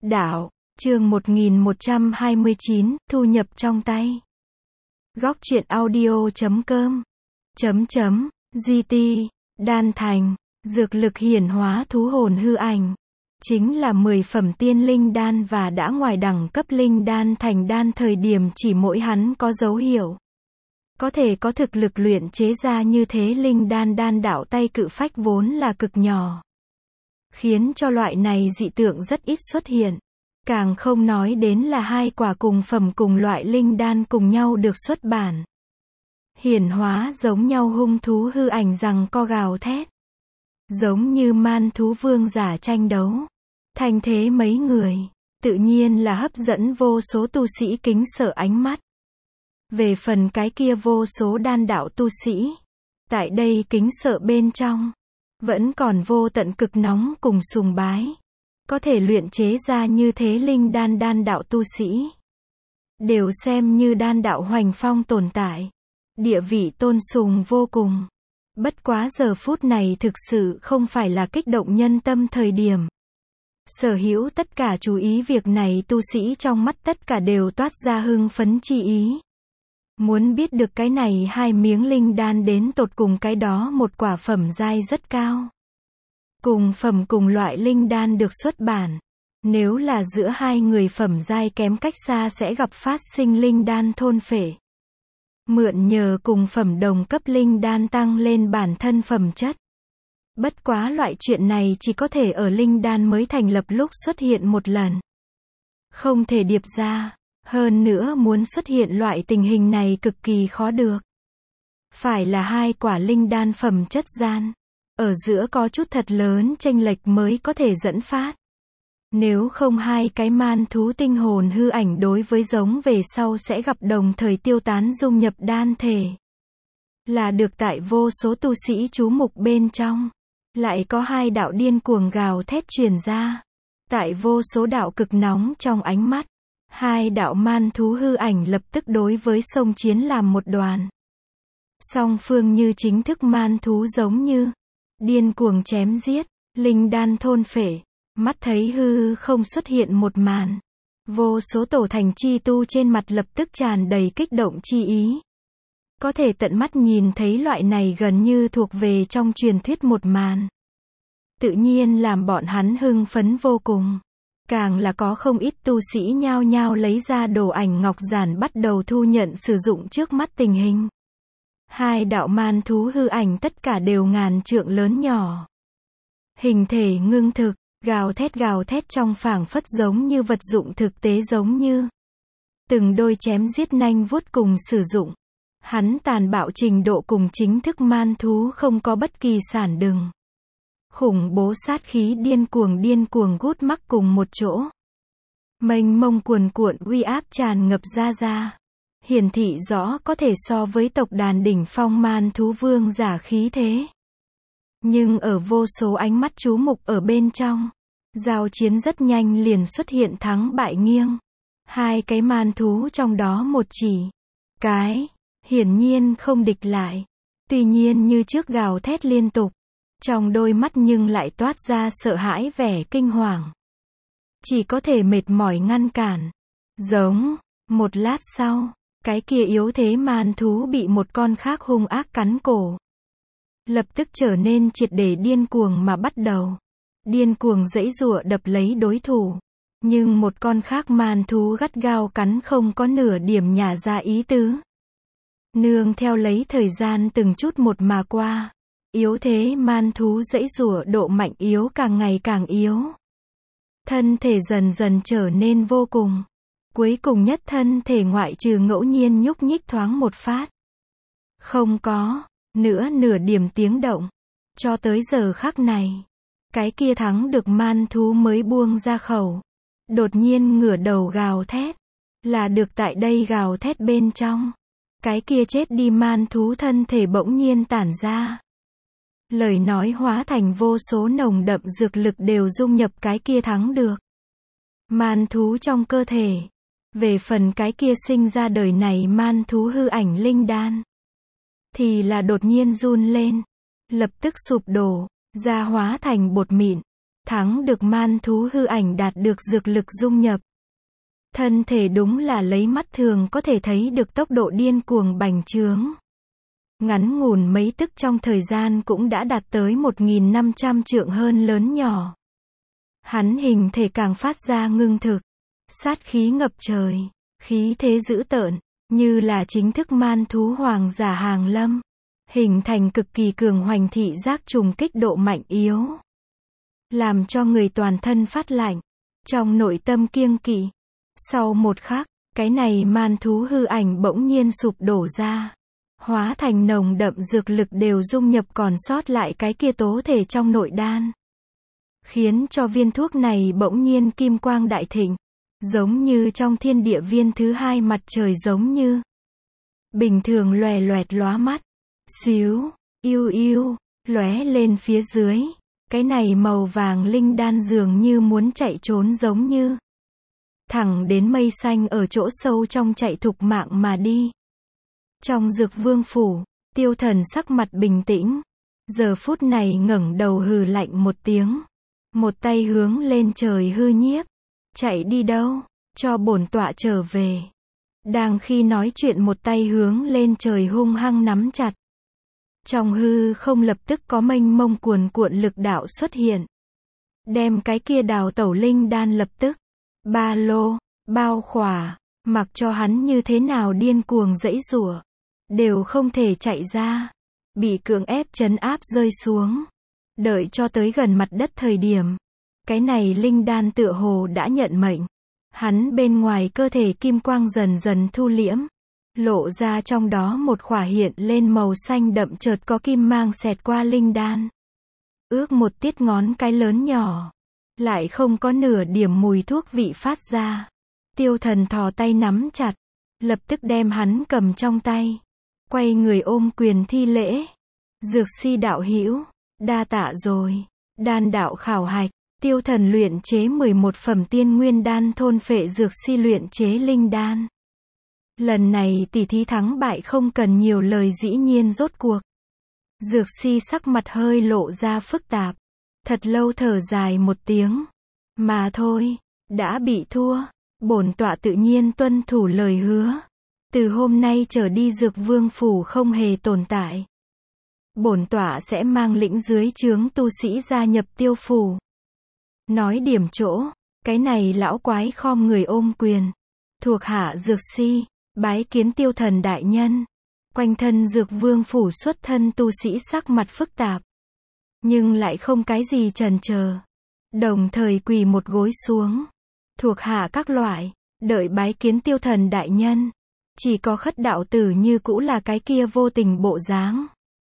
Đạo, chương 1129, thu nhập trong tay. Góc truyện audio.com GT, Đan Thành, dược lực hiển hóa thú hồn hư ảnh. Chính là 10 phẩm tiên linh đan và đã ngoài đẳng cấp linh đan thành đan thời điểm chỉ mỗi hắn có dấu hiệu. Có thể có thực lực luyện chế ra như thế linh đan đan đạo tay cự phách vốn là cực nhỏ. Khiến cho loại này dị tượng rất ít xuất hiện. Càng không nói đến là hai quả cùng phẩm cùng loại linh đan cùng nhau được xuất bản. Hiển hóa giống nhau hung thú hư ảnh rằng co gào thét. Giống như man thú vương giả tranh đấu. Thanh thế mấy người, tự nhiên là hấp dẫn vô số tu sĩ kính sợ ánh mắt. Về phần cái kia vô số đan đạo tu sĩ, tại đây kính sợ bên trong, vẫn còn vô tận cực nóng cùng sùng bái. Có thể luyện chế ra như thế linh đan đan đạo tu sĩ. Đều xem như đan đạo hoành phong tồn tại. Địa vị tôn sùng vô cùng. Bất quá giờ phút này thực sự không phải là kích động nhân tâm thời điểm. Sở hữu tất cả chú ý việc này tu sĩ trong mắt tất cả đều toát ra hưng phấn chi ý. Muốn biết được cái này hai miếng linh đan đến tột cùng cái đó một quả phẩm giai rất cao. Cùng phẩm cùng loại linh đan được xuất bản. Nếu là giữa hai người phẩm giai kém cách xa sẽ gặp phát sinh linh đan thôn phệ. Mượn nhờ cùng phẩm đồng cấp linh đan tăng lên bản thân phẩm chất. Bất quá loại chuyện này chỉ có thể ở linh đan mới thành lập lúc xuất hiện một lần. Không thể điệp ra. Hơn nữa muốn xuất hiện loại tình hình này cực kỳ khó được. Phải là hai quả linh đan phẩm chất gian. Ở giữa có chút thật lớn chênh lệch mới có thể dẫn phát. Nếu không hai cái man thú tinh hồn hư ảnh đối với giống về sau sẽ gặp đồng thời tiêu tán dung nhập đan thể. Là được tại vô số tu sĩ chú mục bên trong. Lại có hai đạo điên cuồng gào thét truyền ra. Tại vô số đạo cực nóng trong ánh mắt. Hai đạo man thú hư ảnh lập tức đối với sông chiến làm một đoàn. Song phương như chính thức man thú giống như. Điên cuồng chém giết, linh đan thôn phệ, mắt thấy hư không xuất hiện một màn. Vô số tổ thành chi tu trên mặt lập tức tràn đầy kích động chi ý. Có thể tận mắt nhìn thấy loại này gần như thuộc về trong truyền thuyết một màn. Tự nhiên làm bọn hắn hưng phấn vô cùng. Càng là có không ít tu sĩ nhao nhao lấy ra đồ ảnh ngọc giản bắt đầu thu nhận sử dụng trước mắt tình hình. Hai đạo man thú hư ảnh tất cả đều ngàn trượng lớn nhỏ. Hình thể ngưng thực, gào thét trong phảng phất giống như vật dụng thực tế giống như. Từng đôi chém giết nanh vuốt cùng sử dụng. Hắn tàn bạo trình độ cùng chính thức man thú không có bất kỳ sản đừng. Khủng bố sát khí điên cuồng gút mắc cùng một chỗ. Mênh mông cuồn cuộn uy áp tràn ngập ra. Hiển thị rõ có thể so với tộc đàn đỉnh phong man thú vương giả khí thế. Nhưng ở vô số ánh mắt chú mục ở bên trong, giao chiến rất nhanh liền xuất hiện thắng bại nghiêng. Hai cái man thú trong đó một chỉ cái, hiển nhiên không địch lại. Tuy nhiên như trước gào thét liên tục, trong đôi mắt nhưng lại toát ra sợ hãi vẻ kinh hoàng. Chỉ có thể mệt mỏi ngăn cản. Giống, một lát sau. Cái kia yếu thế man thú bị một con khác hung ác cắn cổ. Lập tức trở nên triệt để điên cuồng mà bắt đầu. Điên cuồng giãy giụa đập lấy đối thủ. Nhưng một con khác man thú gắt gao cắn không có nửa điểm nhả ra ý tứ. Nương theo lấy thời gian từng chút một mà qua. Yếu thế man thú giãy giụa độ mạnh yếu càng ngày càng yếu. Thân thể dần dần trở nên vô cùng. Cuối cùng nhất thân thể ngoại trừ ngẫu nhiên nhúc nhích thoáng một phát. Không có nữa nửa điểm tiếng động. Cho tới giờ khắc này. Cái kia thắng được man thú mới buông ra khẩu. Đột nhiên ngửa đầu gào thét. Là được tại đây gào thét bên trong. Cái kia chết đi man thú thân thể bỗng nhiên tản ra. Lời nói hóa thành vô số nồng đậm dược lực đều dung nhập cái kia thắng được man thú trong cơ thể. Về phần cái kia sinh ra đời này man thú hư ảnh linh đan. Thì là đột nhiên run lên. Lập tức sụp đổ, ra hóa thành bột mịn. thắng được man thú hư ảnh đạt được dược lực dung nhập. Thân thể đúng là lấy mắt thường có thể thấy được tốc độ điên cuồng bành trướng. Ngắn ngủn mấy tức trong thời gian cũng đã đạt tới 1.500 trượng hơn lớn nhỏ. Hắn hình thể càng phát ra ngưng thực, sát khí ngập trời, khí thế dữ tợn, như là chính thức man thú hoàng giả hàng lâm, hình thành cực kỳ cường hoành thị giác trùng kích độ mạnh yếu, làm cho người toàn thân phát lạnh, trong nội tâm kiêng kỵ. Sau một khắc, cái này man thú hư ảnh bỗng nhiên sụp đổ ra, hóa thành nồng đậm dược lực đều dung nhập còn sót lại cái kia tố thể trong nội đan, khiến cho viên thuốc này bỗng nhiên kim quang đại thịnh, giống như trong thiên địa viên thứ hai mặt trời giống như bình thường loè loẹt lóa mắt, xíu, yêu yêu, lóe lên phía dưới, cái này màu vàng linh đan dường như muốn chạy trốn giống như thẳng đến mây xanh ở chỗ sâu trong chạy thục mạng mà đi. Trong Dược Vương phủ, Tiêu Thần sắc mặt bình tĩnh, giờ phút này ngẩng đầu hừ lạnh một tiếng, một tay hướng lên trời hư nhiếp, chạy đi đâu, cho bổn tọa trở về. Đang khi nói chuyện một tay hướng lên trời hung hăng nắm chặt. Trong hư không lập tức có mênh mông cuồn cuộn lực đạo xuất hiện, đem cái kia đào tẩu linh đan lập tức ba lô, bao khỏa, mặc cho hắn như thế nào điên cuồng giãy giụa, đều không thể chạy ra, bị cưỡng ép trấn áp rơi xuống. Đợi cho tới gần mặt đất thời điểm, cái này linh đan tựa hồ đã nhận mệnh, hắn bên ngoài cơ thể kim quang dần dần thu liễm, lộ ra trong đó một khỏa hiện lên màu xanh đậm chợt có kim mang xẹt qua linh đan. Ước một tiết ngón cái lớn nhỏ, lại không có nửa điểm mùi thuốc vị phát ra. Tiêu Thần thò tay nắm chặt, lập tức đem hắn cầm trong tay, quay người ôm quyền thi lễ. Dược si đạo hữu, đa tạ rồi. Đan đạo khảo hạch, Tiêu Thần luyện chế 11 phẩm tiên nguyên đan thôn phệ dược si luyện chế linh đan. Lần này tỷ thí thắng bại không cần nhiều lời dĩ nhiên rốt cuộc. Dược si sắc mặt hơi lộ ra phức tạp, thật lâu thở dài một tiếng. Mà thôi, đã bị thua, bổn tọa tự nhiên tuân thủ lời hứa. Từ hôm nay trở đi Dược Vương phủ không hề tồn tại. Bổn tọa sẽ mang lĩnh dưới trướng tu sĩ gia nhập Tiêu phủ. Nói điểm chỗ, cái này lão quái khom người ôm quyền. Thuộc hạ Dược si, bái kiến Tiêu Thần đại nhân. Quanh thân Dược Vương phủ xuất thân tu sĩ sắc mặt phức tạp, nhưng lại không cái gì chần chờ, đồng thời quỳ một gối xuống. Thuộc hạ các loại, đợi bái kiến Tiêu Thần đại nhân. Chỉ có Khất đạo tử như cũ là cái kia vô tình bộ dáng,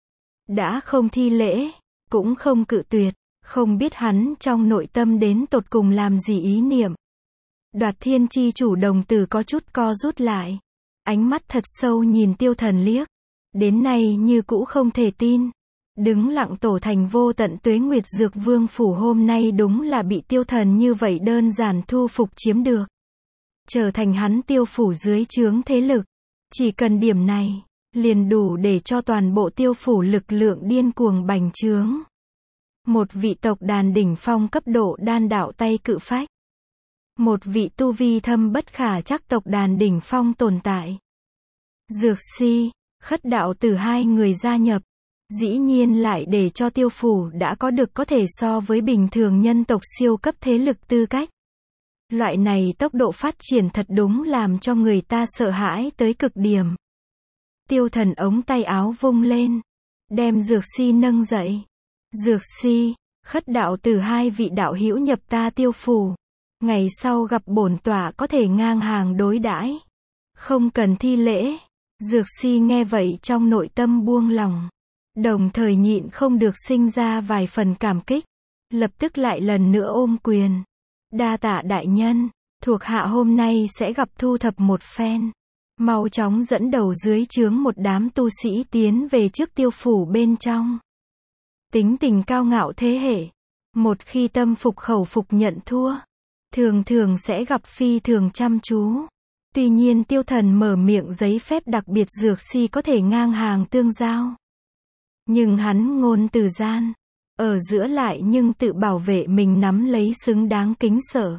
đã không thi lễ, cũng không cự tuyệt, không biết hắn trong nội tâm đến tột cùng làm gì ý niệm. Đoạt Thiên chi chủ đồng tử có chút co rút lại, ánh mắt thật sâu nhìn Tiêu Thần liếc, đến nay như cũ không thể tin. Đứng lặng tổ thành vô tận tuế nguyệt Dược Vương phủ hôm nay đúng là bị Tiêu Thần như vậy đơn giản thu phục chiếm được, trở thành hắn Tiêu phủ dưới trướng thế lực. Chỉ cần điểm này, liền đủ để cho toàn bộ Tiêu phủ lực lượng điên cuồng bành trướng. Một vị tộc đàn đỉnh phong cấp độ đan đạo tay cự phách, một vị tu vi thâm bất khả trắc tộc đàn đỉnh phong tồn tại. Dược si, Khất đạo tử hai người gia nhập, dĩ nhiên lại để cho Tiêu phủ đã có được có thể so với bình thường nhân tộc siêu cấp thế lực tư cách. Loại này tốc độ phát triển thật đúng làm cho người ta sợ hãi tới cực điểm. Tiêu Thần ống tay áo vung lên, đem Dược si nâng dậy. Dược si, Khất đạo tử hai vị đạo hữu nhập ta Tiêu phủ, ngày sau gặp bổn tọa có thể ngang hàng đối đãi, không cần thi lễ. Dược si nghe vậy trong nội tâm buông lòng, đồng thời nhịn không được sinh ra vài phần cảm kích, lập tức lại lần nữa ôm quyền. Đa tạ đại nhân, thuộc hạ hôm nay sẽ gặp thu thập một phen, mau chóng dẫn đầu dưới trướng một đám tu sĩ tiến về trước Tiêu phủ bên trong. Tính tình cao ngạo thế hệ, một khi tâm phục khẩu phục nhận thua, thường thường sẽ gặp phi thường chăm chú. Tuy nhiên Tiêu Thần mở miệng giấy phép đặc biệt Dược si có thể ngang hàng tương giao, nhưng hắn ngôn từ gian, ở giữa lại nhưng tự bảo vệ mình nắm lấy xứng đáng kính sợ.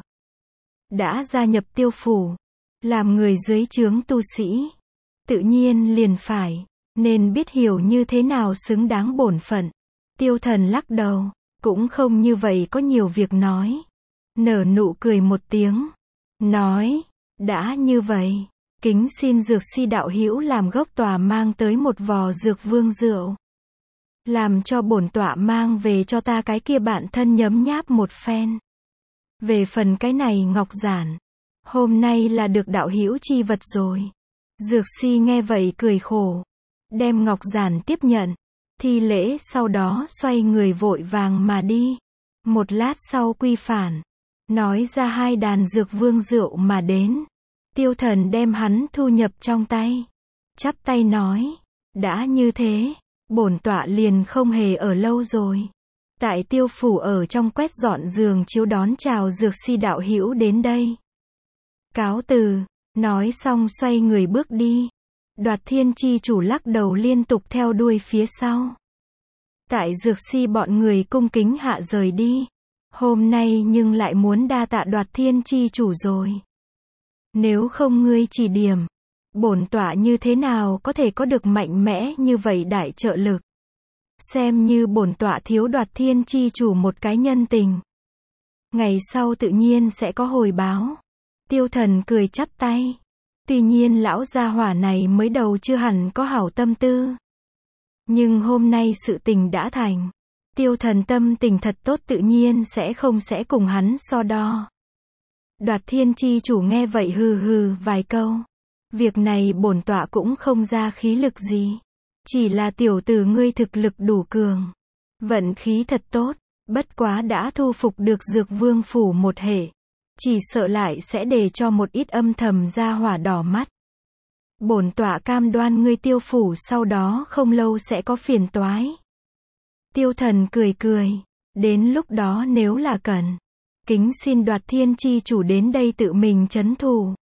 Đã gia nhập Tiêu phủ, làm người dưới trướng tu sĩ, tự nhiên liền phải, nên biết hiểu như thế nào xứng đáng bổn phận. Tiêu Thần lắc đầu, cũng không như vậy có nhiều việc nói. Nở nụ cười một tiếng, nói, đã như vậy, kính xin Dược Si đạo hữu làm gốc tòa mang tới một vò Dược Vương rượu. Làm cho bổn tọa mang về cho ta cái kia bạn thân nhấm nháp một phen. Về phần cái này ngọc giản, hôm nay là được đạo hữu chi vật rồi. Dược Si nghe vậy cười khổ, đem ngọc giản tiếp nhận, thi lễ sau đó xoay người vội vàng mà đi. Một lát sau quy phản, nói ra 2 đàn Dược Vương rượu mà đến. Tiêu Thần đem hắn thu nhập trong tay, chắp tay nói, đã như thế, bổn tọa liền không hề ở lâu rồi. Tại Tiêu phủ ở trong quét dọn giường chiếu đón chào Dược Si đạo hữu đến đây. Cáo từ, nói xong xoay người bước đi. Đoạt Thiên chi chủ lắc đầu liên tục theo đuôi phía sau. Tại Dược Si bọn người cung kính hạ rời đi. Hôm nay nhưng lại muốn đa tạ Đoạt Thiên chi chủ rồi. Nếu không ngươi chỉ điểm, bổn tọa như thế nào có thể có được mạnh mẽ như vậy đại trợ lực. Xem như bổn tọa thiếu Đoạt Thiên chi chủ một cái nhân tình. Ngày sau tự nhiên sẽ có hồi báo. Tiêu Thần cười chắp tay. Tuy nhiên lão gia hỏa này mới đầu chưa hẳn có hảo tâm tư. Nhưng hôm nay sự tình đã thành. Tiêu Thần tâm tình thật tốt tự nhiên sẽ cùng hắn so đo. Đoạt Thiên chi chủ nghe vậy hừ hừ vài câu. Việc này bổn tọa cũng không ra khí lực gì. Chỉ là tiểu tử ngươi thực lực đủ cường. Vận khí thật tốt, bất quá đã thu phục được Dược Vương phủ một hệ. Chỉ sợ lại sẽ để cho một ít âm thầm ra hỏa đỏ mắt. Bổn tọa cam đoan ngươi Tiêu phủ sau đó không lâu sẽ có phiền toái. Tiêu Thần cười cười, đến lúc đó nếu là cần, kính xin Đoạt Thiên chi chủ đến đây tự mình trấn thủ.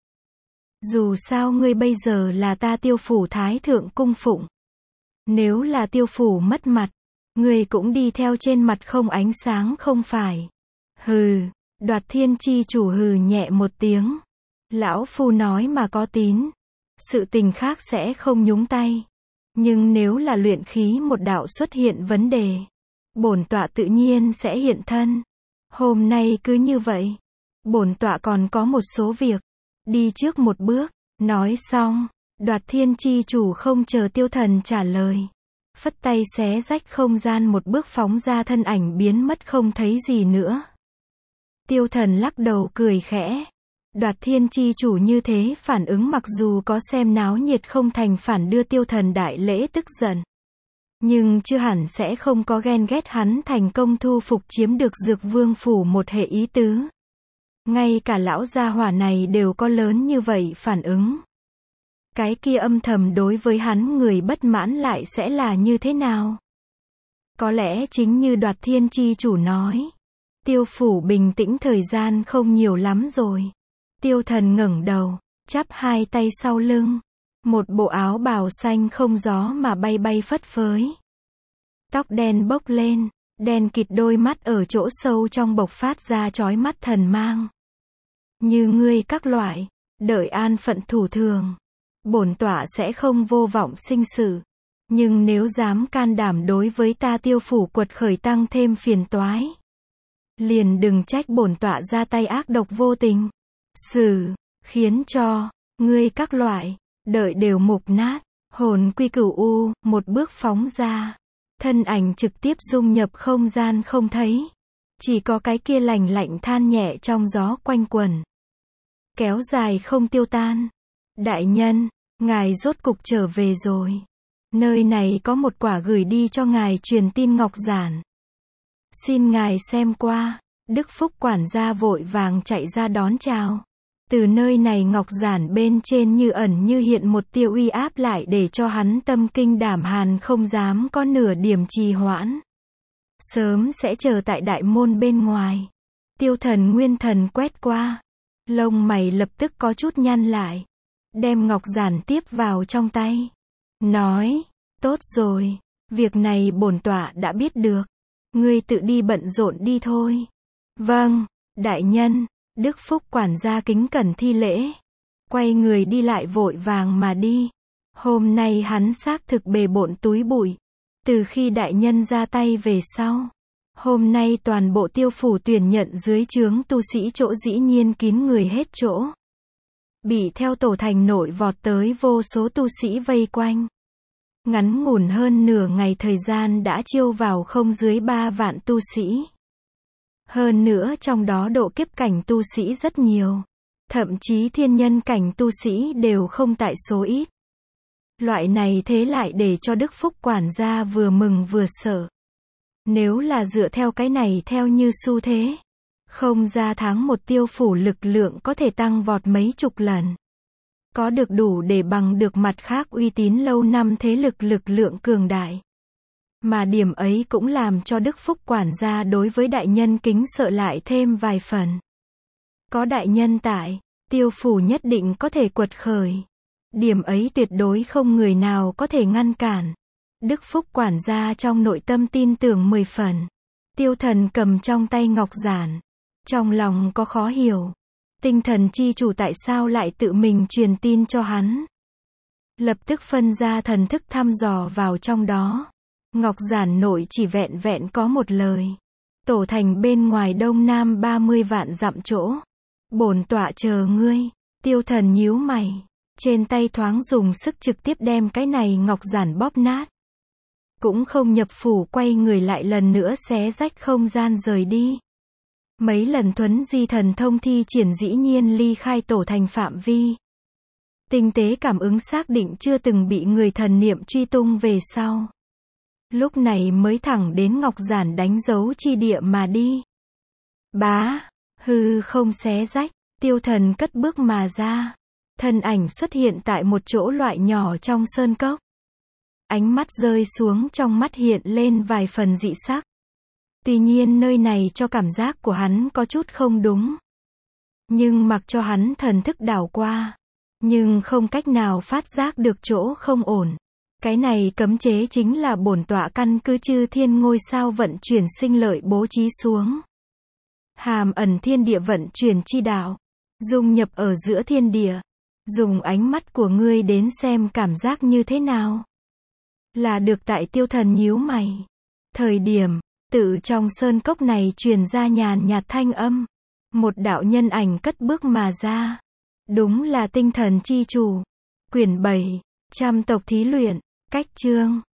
Dù sao ngươi bây giờ là ta Tiêu phủ thái thượng cung phụng. Nếu là Tiêu phủ mất mặt, ngươi cũng đi theo trên mặt không ánh sáng không phải. Hừ, Đoạt Thiên chi chủ hừ nhẹ một tiếng. Lão phu nói mà có tín. Sự tình khác sẽ không nhúng tay. Nhưng nếu là luyện khí một đạo xuất hiện vấn đề, bổn tọa tự nhiên sẽ hiện thân. Hôm nay cứ như vậy. Bổn tọa còn có một số việc. Đi trước một bước. Nói xong, Đoạt Thiên chi chủ không chờ Tiêu Thần trả lời. Phất tay xé rách không gian một bước phóng ra thân ảnh biến mất không thấy gì nữa. Tiêu Thần lắc đầu cười khẽ. Đoạt Thiên chi chủ như thế phản ứng mặc dù có xem náo nhiệt không thành phản đưa Tiêu Thần đại lễ tức giận. Nhưng chưa hẳn sẽ không có ghen ghét hắn thành công thu phục chiếm được Dược Vương phủ một hệ ý tứ. Ngay cả lão gia hỏa này đều có lớn như vậy phản ứng. Cái kia âm thầm đối với hắn người bất mãn lại sẽ là như thế nào? Có lẽ chính như Đoạt Thiên chi chủ nói. Tiêu phủ bình tĩnh thời gian không nhiều lắm rồi. Tiêu Thần ngẩng đầu, chắp 2 tay sau lưng. Một bộ áo bào xanh không gió mà bay bay phất phới. Tóc đen bốc lên, đen kịt đôi mắt ở chỗ sâu trong bộc phát ra chói mắt thần mang. Như ngươi các loại, đợi an phận thủ thường. Bổn tọa sẽ không vô vọng sinh sự. Nhưng nếu dám can đảm đối với ta Tiêu phủ quật khởi tăng thêm phiền toái, liền đừng trách bổn tọa ra tay ác độc vô tình. Khiến cho, ngươi các loại, đợi đều mục nát. Hồn quy cửu u, một bước phóng ra. Thân ảnh trực tiếp dung nhập không gian không thấy. Chỉ có cái kia lạnh lạnh than nhẹ trong gió quanh quẩn. Kéo dài không tiêu tan. Đại nhân, ngài rốt cục trở về rồi. Nơi này có một quả gửi đi cho ngài truyền tin ngọc giản. Xin ngài xem qua. Đức Phúc quản gia vội vàng chạy ra đón chào. Từ nơi này ngọc giản bên trên như ẩn như hiện một tia uy áp lại để cho hắn tâm kinh đảm hàn không dám có nửa điểm trì hoãn. Sớm sẽ chờ tại đại môn bên ngoài. Tiêu Thần nguyên thần quét qua. Lông mày lập tức có chút nhăn lại. Đem ngọc giản tiếp vào trong tay. Nói, tốt rồi, việc này bổn tọa đã biết được. Ngươi tự đi bận rộn đi thôi. Vâng, đại nhân. Đức Phúc quản gia kính cẩn thi lễ. Quay người đi lại vội vàng mà đi. Hôm nay hắn xác thực bề bộn túi bụi. Từ khi đại nhân ra tay về sau. Hôm nay toàn bộ Tiêu phủ tuyển nhận dưới trướng tu sĩ chỗ dĩ nhiên kín người hết chỗ. Bị theo tổ thành nội vọt tới vô số tu sĩ vây quanh. Ngắn ngủn hơn nửa ngày thời gian đã chiêu vào không dưới 3 vạn tu sĩ. Hơn nữa trong đó độ kiếp cảnh tu sĩ rất nhiều. Thậm chí thiên nhân cảnh tu sĩ đều không tại số ít. Loại này thế lại để cho Đức Phúc quản gia vừa mừng vừa sợ. Nếu là dựa theo cái này theo như xu thế, không ra tháng một Tiêu phủ lực lượng có thể tăng vọt mấy chục lần. Có được đủ để bằng được mặt khác uy tín lâu năm thế lực lượng cường đại. Mà điểm ấy cũng làm cho Đức Phúc quản gia đối với đại nhân kính sợ lại thêm vài phần. Có đại nhân tại, Tiêu phủ nhất định có thể quật khởi. Điểm ấy tuyệt đối không người nào có thể ngăn cản. Đức Phúc quản gia trong nội tâm tin tưởng 10 phần. Tiêu Thần cầm trong tay ngọc giản. Trong lòng có khó hiểu. Tinh thần chi chủ tại sao lại tự mình truyền tin cho hắn. Lập tức phân ra thần thức thăm dò vào trong đó. Ngọc giản nội chỉ vẹn vẹn có một lời. Tổ thành bên ngoài đông nam 30 vạn dặm chỗ. Bổn tọa chờ ngươi. Tiêu Thần nhíu mày. Trên tay thoáng dùng sức trực tiếp đem cái này ngọc giản bóp nát. Cũng không nhập phủ quay người lại lần nữa xé rách không gian rời đi. Mấy lần thuấn di thần thông thi triển dĩ nhiên ly khai tổ thành phạm vi. Tinh tế cảm ứng xác định chưa từng bị người thần niệm truy tung về sau. Lúc này mới thẳng đến ngọc giản đánh dấu chi địa mà đi. Bá, hư không xé rách, Tiêu Thần cất bước mà ra. Thân ảnh xuất hiện tại một chỗ loại nhỏ trong sơn cốc. Ánh mắt rơi xuống trong mắt hiện lên vài phần dị sắc. Tuy nhiên nơi này cho cảm giác của hắn có chút không đúng. Nhưng mặc cho hắn thần thức đảo qua. Nhưng không cách nào phát giác được chỗ không ổn. Cái này cấm chế chính là bổn tọa căn cứ chư thiên ngôi sao vận chuyển sinh lợi bố trí xuống. Hàm ẩn thiên địa vận chuyển chi đạo. Dung nhập ở giữa thiên địa. Dùng ánh mắt của ngươi đến xem cảm giác như thế nào. Là được tại Tiêu Thần nhíu mày. Thời điểm, tự trong sơn cốc này truyền ra nhàn nhạt thanh âm. Một đạo nhân ảnh cất bước mà ra. Đúng là tinh thần chi chủ. Quyển 7, trăm tộc thí luyện, cách chương.